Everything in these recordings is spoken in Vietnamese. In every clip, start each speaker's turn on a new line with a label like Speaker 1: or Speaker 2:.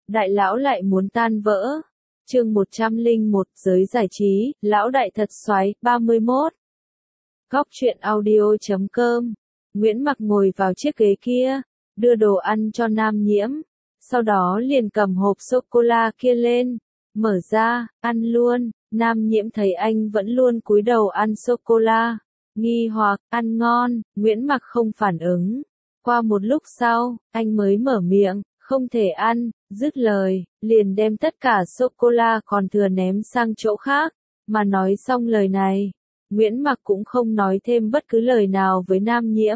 Speaker 1: Đại lão lại muốn tan vỡ. Chương 101, giới giải trí, lão đại thật xoáy, 31. Góc truyện audio.com. Nguyễn Mặc ngồi vào chiếc ghế kia, đưa đồ ăn cho Nam Nhiễm, sau đó liền cầm hộp sô-cô-la kia lên, mở ra, ăn luôn. Nam Nhiễm thấy anh vẫn luôn cúi đầu ăn sô-cô-la, nghi hoặc, ăn ngon, Nguyễn Mặc không phản ứng. Qua một lúc sau, anh mới mở miệng, không thể ăn, dứt lời, liền đem tất cả sô-cô-la còn thừa ném sang chỗ khác. Mà nói xong lời này, Nguyễn Mặc cũng không nói thêm bất cứ lời nào với Nam Nhiễm.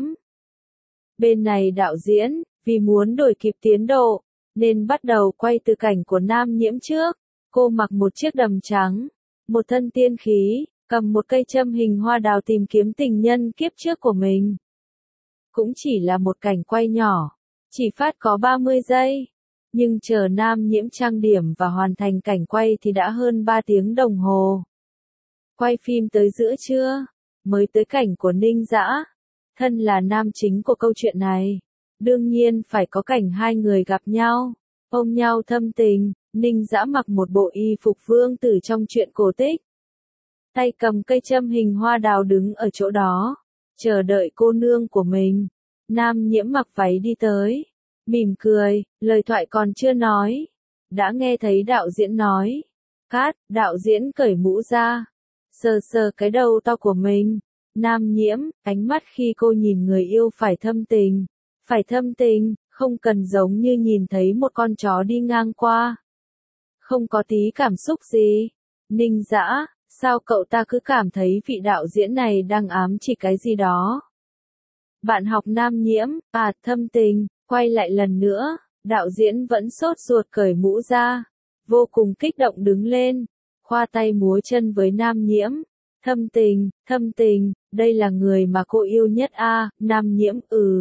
Speaker 1: Bên này đạo diễn, vì muốn đuổi kịp tiến độ, nên bắt đầu quay từ cảnh của Nam Nhiễm trước. Cô mặc một chiếc đầm trắng, một thân tiên khí, cầm một cây châm hình hoa đào tìm kiếm tình nhân kiếp trước của mình. Cũng chỉ là một cảnh quay nhỏ, chỉ phát có 30 giây. Nhưng chờ Nam Nhiễm trang điểm và hoàn thành cảnh quay thì đã hơn 3 tiếng đồng hồ. Quay phim tới giữa trưa, mới tới cảnh của Ninh Dã. Thân là nam chính của câu chuyện này, đương nhiên phải có cảnh hai người gặp nhau, ôm nhau thâm tình. Ninh Dã mặc một bộ y phục vương tử trong truyện cổ tích. Tay cầm cây châm hình hoa đào đứng ở chỗ đó, chờ đợi cô nương của mình. Nam Nhiễm mặc váy đi tới, mỉm cười, lời thoại còn chưa nói. Đã nghe thấy đạo diễn nói. Cát, đạo diễn cởi mũ ra, sờ sờ cái đầu to của mình. Nam Nhiễm, ánh mắt khi cô nhìn người yêu phải thâm tình. Phải thâm tình, không cần giống như nhìn thấy một con chó đi ngang qua. Không có tí cảm xúc gì. Ninh Dã, sao cậu ta cứ cảm thấy vị đạo diễn này đang ám chỉ cái gì đó? Bạn học Nam Nhiễm, thâm tình, quay lại lần nữa, đạo diễn vẫn sốt ruột cởi mũ ra, vô cùng kích động đứng lên, khoa tay múa chân với Nam Nhiễm. Thâm tình, đây là người mà cô yêu nhất Nam Nhiễm,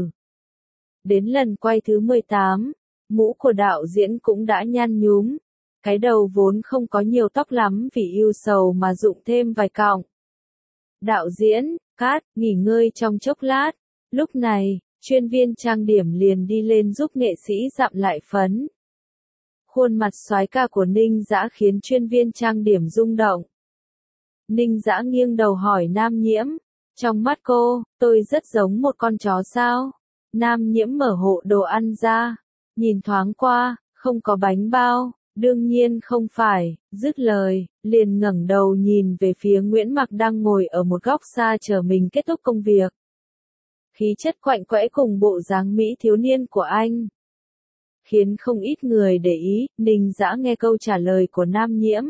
Speaker 1: Đến lần quay thứ 18, mũ của đạo diễn cũng đã nhăn nhúm. Cái đầu vốn không có nhiều tóc lắm vì yêu sầu mà rụng thêm vài cọng. Đạo diễn, cát, nghỉ ngơi trong chốc lát. Lúc này, chuyên viên trang điểm liền đi lên giúp nghệ sĩ dặm lại phấn. Khuôn mặt soái ca của Ninh Dã khiến chuyên viên trang điểm rung động. Ninh Dã nghiêng đầu hỏi Nam Nhiễm, trong mắt cô, tôi rất giống một con chó sao? Nam Nhiễm mở hộ đồ ăn ra, nhìn thoáng qua, không có bánh bao. Đương nhiên không phải, dứt lời, liền ngẩng đầu nhìn về phía Nguyễn Mặc đang ngồi ở một góc xa chờ mình kết thúc công việc. Khí chất quạnh quẽ cùng bộ dáng mỹ thiếu niên của anh khiến không ít người để ý. Ninh Dã nghe câu trả lời của Nam Nhiễm,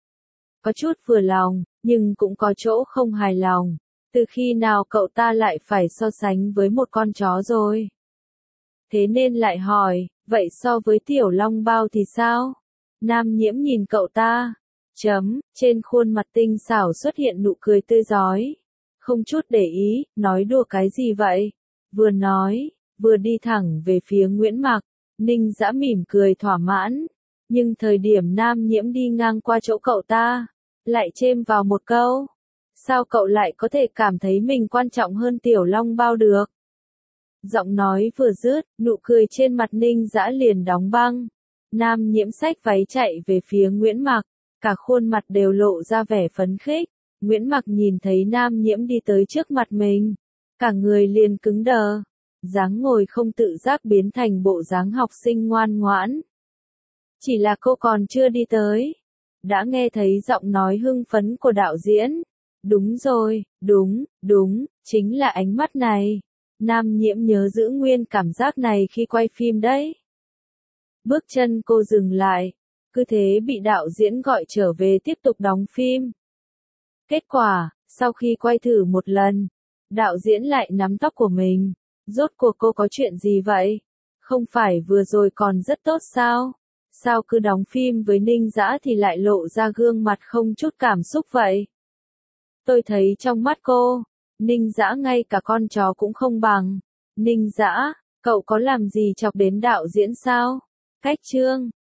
Speaker 1: có chút vừa lòng, nhưng cũng có chỗ không hài lòng. Từ khi nào cậu ta lại phải so sánh với một con chó rồi? Thế nên lại hỏi, vậy so với Tiểu Long Bao thì sao? Nam Nhiễm nhìn cậu ta, trên khuôn mặt tinh xảo xuất hiện nụ cười tươi rói. Không chút để ý, nói đùa cái gì vậy? Vừa nói, vừa đi thẳng về phía Nguyễn Mặc. Ninh Dã mỉm cười thỏa mãn. Nhưng thời điểm Nam Nhiễm đi ngang qua chỗ cậu ta, lại chêm vào một câu. Sao cậu lại có thể cảm thấy mình quan trọng hơn Tiểu Long Bao được? Giọng nói vừa dứt, nụ cười trên mặt Ninh Dã liền đóng băng. Nam Nhiễm xách váy chạy về phía Nguyễn Mặc, cả khuôn mặt đều lộ ra vẻ phấn khích. Nguyễn Mặc nhìn thấy Nam Nhiễm đi tới trước mặt mình, cả người liền cứng đờ, dáng ngồi không tự giác biến thành bộ dáng học sinh ngoan ngoãn. Chỉ là cô còn chưa đi tới, đã nghe thấy giọng nói hưng phấn của đạo diễn. Đúng rồi, đúng, chính là ánh mắt này. Nam Nhiễm nhớ giữ nguyên cảm giác này khi quay phim đấy. Bước chân cô dừng lại, cứ thế bị đạo diễn gọi trở về tiếp tục đóng phim. Kết quả, sau khi quay thử một lần, đạo diễn lại nắm tóc của mình. Rốt cuộc cô có chuyện gì vậy? Không phải vừa rồi còn rất tốt sao? Sao cứ đóng phim với Ninh Dã thì lại lộ ra gương mặt không chút cảm xúc vậy? Tôi thấy trong mắt cô, Ninh Dã ngay cả con chó cũng không bằng. Ninh Dã, cậu có làm gì chọc đến đạo diễn sao? Cách chương